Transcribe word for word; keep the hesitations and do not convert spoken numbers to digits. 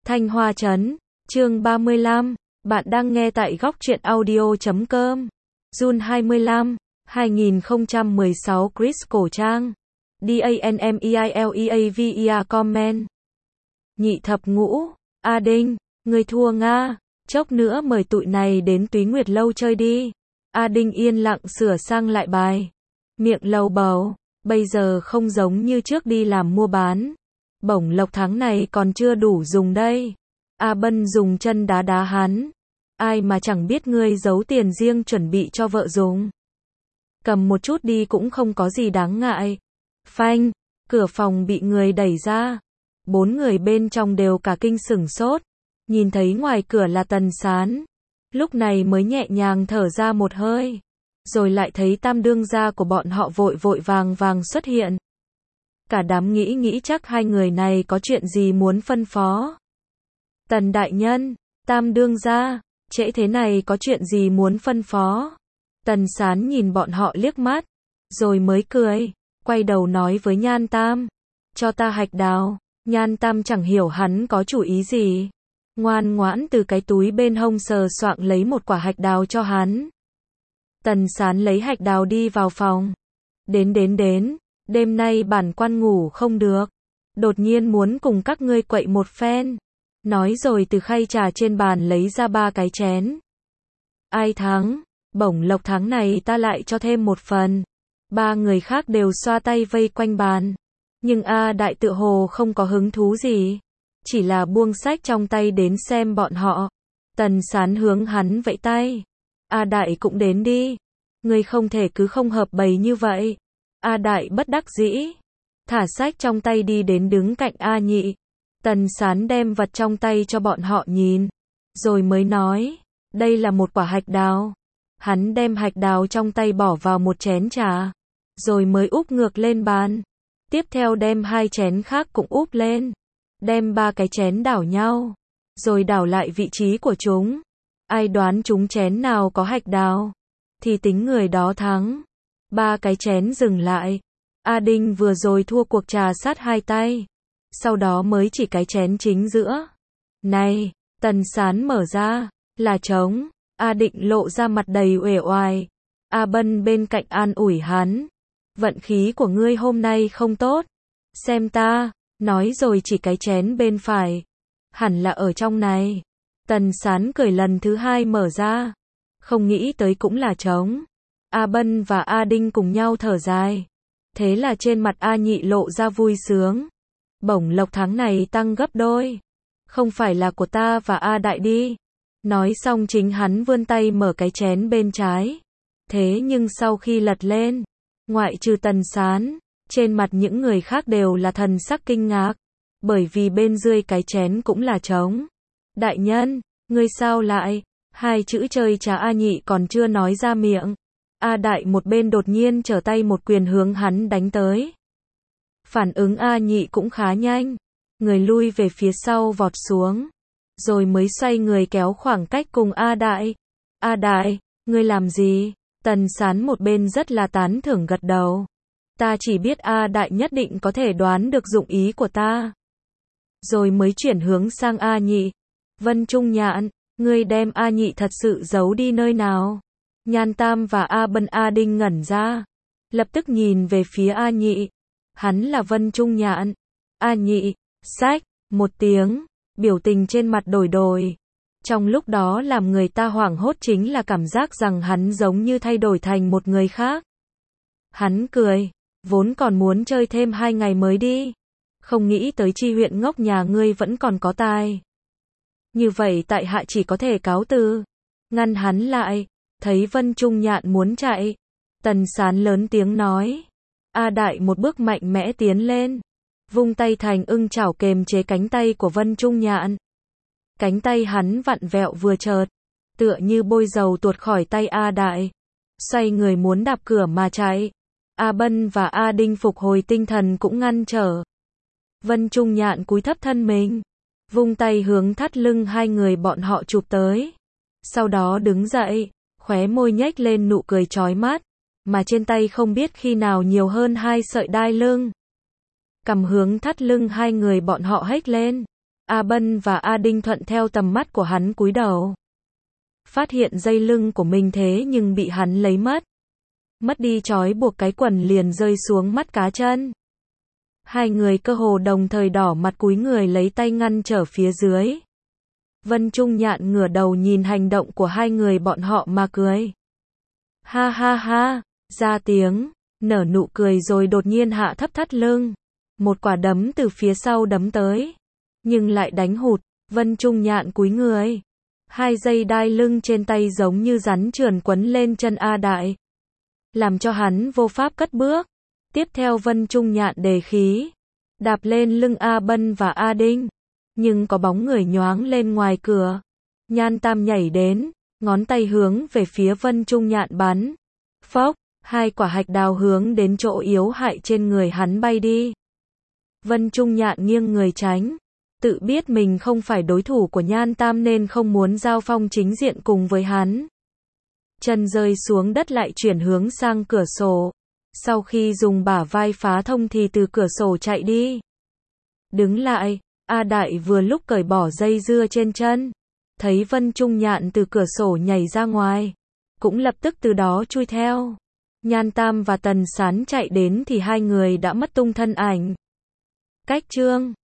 Thanh Hoa Trấn, chương ba mươi lăm, bạn đang nghe tại góc truyện audio chấm com. June hai mươi lăm, hai nghìn không trăm mười sáu Chris cổ trang. DANMEILEAVER comment. Nhị thập ngũ, A Đinh, người thua Nga, chốc nữa mời tụi này đến Túy Nguyệt Lâu chơi đi. A Đinh yên lặng sửa sang lại bài. Miệng lầu bầu, bây giờ không giống như trước đi làm mua bán. Bổng lộc tháng này còn chưa đủ dùng đây. A Bân dùng chân đá đá hắn. Ai mà chẳng biết ngươi giấu tiền riêng chuẩn bị cho vợ dùng. Cầm một chút đi cũng không có gì đáng ngại. Phanh, cửa phòng bị người đẩy ra. Bốn người bên trong đều cả kinh sửng sốt. Nhìn thấy ngoài cửa là Tần Sán. Lúc này mới nhẹ nhàng thở ra một hơi. Rồi lại thấy tam đương gia của bọn họ vội vội vàng vàng xuất hiện. Cả đám nghĩ nghĩ chắc hai người này có chuyện gì muốn phân phó. Tần đại nhân, tam đương gia, trễ thế này có chuyện gì muốn phân phó. Tần Sán nhìn bọn họ liếc mắt, rồi mới cười, quay đầu nói với Nhan Tam, cho ta hạch đào. Nhan Tam chẳng hiểu hắn có chủ ý gì, ngoan ngoãn từ cái túi bên hông sờ soạng lấy một quả hạch đào cho hắn. Tần Sán lấy hạch đào đi vào phòng. Đến đến đến, đêm nay bản quan ngủ không được, đột nhiên muốn cùng các ngươi quậy một phen. Nói rồi từ khay trà trên bàn lấy ra ba cái chén. Ai thắng, bổng lộc tháng này ta lại cho thêm một phần. Ba người khác đều xoa tay vây quanh bàn. Nhưng A Đại tựa hồ không có hứng thú gì, chỉ là buông sách trong tay đến xem bọn họ. Tần Sán hướng hắn vẫy tay. A Đại cũng đến đi. Ngươi không thể cứ không hợp bầy như vậy. A Đại bất đắc dĩ, thả sách trong tay đi đến đứng cạnh A Nhị. Tần Sán đem vật trong tay cho bọn họ nhìn, rồi mới nói, đây là một quả hạch đào. Hắn đem hạch đào trong tay bỏ vào một chén trà, rồi mới úp ngược lên bàn. Tiếp theo đem hai chén khác cũng úp lên, đem ba cái chén đảo nhau, rồi đảo lại vị trí của chúng. Ai đoán chúng chén nào có hạch đào, thì tính người đó thắng. Ba cái chén dừng lại. A Đinh vừa rồi thua cuộc trà sát hai tay, sau đó mới chỉ cái chén chính giữa. Này, Tần Sán mở ra, là trống. A Định lộ ra mặt đầy uể oải. A Bân bên cạnh an ủi hắn. Vận khí của ngươi hôm nay không tốt. Xem ta, nói rồi chỉ cái chén bên phải. Hẳn là ở trong này. Tần Sán cười lần thứ hai mở ra. Không nghĩ tới cũng là trống. A Bân và A Đinh cùng nhau thở dài. Thế là trên mặt A Nhị lộ ra vui sướng. Bổng lộc tháng này tăng gấp đôi. Không phải là của ta và A Đại đi. Nói xong chính hắn vươn tay mở cái chén bên trái. Thế nhưng sau khi lật lên, ngoại trừ Tần Sán, trên mặt những người khác đều là thần sắc kinh ngạc. Bởi vì bên dưới cái chén cũng là trống. Đại nhân, ngươi sao lại? Hai chữ chơi trà A Nhị còn chưa nói ra miệng. A Đại một bên đột nhiên trở tay một quyền hướng hắn đánh tới. Phản ứng A Nhị cũng khá nhanh. Người lui về phía sau vọt xuống. Rồi mới xoay người kéo khoảng cách cùng A Đại. A Đại, ngươi làm gì? Tần Sán một bên rất là tán thưởng gật đầu. Ta chỉ biết A Đại nhất định có thể đoán được dụng ý của ta. Rồi mới chuyển hướng sang A Nhị. Vân Trung Nhạn, ngươi đem A Nhị thật sự giấu đi nơi nào? Nhan Tam và A Bân A Đinh ngẩn ra. Lập tức nhìn về phía A Nhị. Hắn là Vân Trung Nhạn. A Nhị, sách, một tiếng, biểu tình trên mặt đổi đổi. Trong lúc đó làm người ta hoảng hốt chính là cảm giác rằng hắn giống như thay đổi thành một người khác. Hắn cười, vốn còn muốn chơi thêm hai ngày mới đi. Không nghĩ tới Chi huyện ngốc nhà ngươi vẫn còn có tài. Như vậy tại hạ chỉ có thể cáo từ. Ngăn hắn lại. Thấy Vân Trung Nhạn muốn chạy, Tần Sán lớn tiếng nói. A Đại một bước mạnh mẽ tiến lên, vung tay thành ưng chảo kềm chế cánh tay của Vân Trung Nhạn. Cánh tay hắn vặn vẹo vừa chợt, tựa như bôi dầu tuột khỏi tay A Đại. Xoay người muốn đạp cửa mà chạy. A Bân và A Đinh phục hồi tinh thần cũng ngăn trở. Vân Trung Nhạn cúi thấp thân mình, vung tay hướng thắt lưng hai người bọn họ chụp tới. Sau đó đứng dậy, khóe môi nhếch lên nụ cười chói mắt, mà trên tay không biết khi nào nhiều hơn hai sợi đai lưng. Cầm hướng thắt lưng hai người bọn họ hếch lên. A Bân và A Đinh thuận theo tầm mắt của hắn cúi đầu. Phát hiện dây lưng của mình thế nhưng bị hắn lấy mất. Mất đi trói buộc cái quần liền rơi xuống mắt cá chân. Hai người cơ hồ đồng thời đỏ mặt cúi người lấy tay ngăn trở phía dưới. Vân Trung Nhạn ngửa đầu nhìn hành động của hai người bọn họ mà cười. Ha ha ha, ra tiếng, nở nụ cười rồi đột nhiên hạ thấp thắt lưng. Một quả đấm từ phía sau đấm tới. Nhưng lại đánh hụt, Vân Trung Nhạn cúi người. Hai dây đai lưng trên tay giống như rắn trườn quấn lên chân A Đại. Làm cho hắn vô pháp cất bước. Tiếp theo Vân Trung Nhạn đề khí. Đạp lên lưng A Bân và A Đinh. Nhưng có bóng người nhoáng lên ngoài cửa. Nhan Tam nhảy đến, ngón tay hướng về phía Vân Trung Nhạn bắn. Phốc, hai quả hạch đào hướng đến chỗ yếu hại trên người hắn bay đi. Vân Trung Nhạn nghiêng người tránh. Tự biết mình không phải đối thủ của Nhan Tam nên không muốn giao phong chính diện cùng với hắn. Chân rơi xuống đất lại chuyển hướng sang cửa sổ. Sau khi dùng bả vai phá thông thì từ cửa sổ chạy đi. Đứng lại, A Đại vừa lúc cởi bỏ dây dưa trên chân. Thấy Vân Trung Nhạn từ cửa sổ nhảy ra ngoài. Cũng lập tức từ đó chui theo. Nhan Tam và Tần Sán chạy đến thì hai người đã mất tung thân ảnh. Cách chương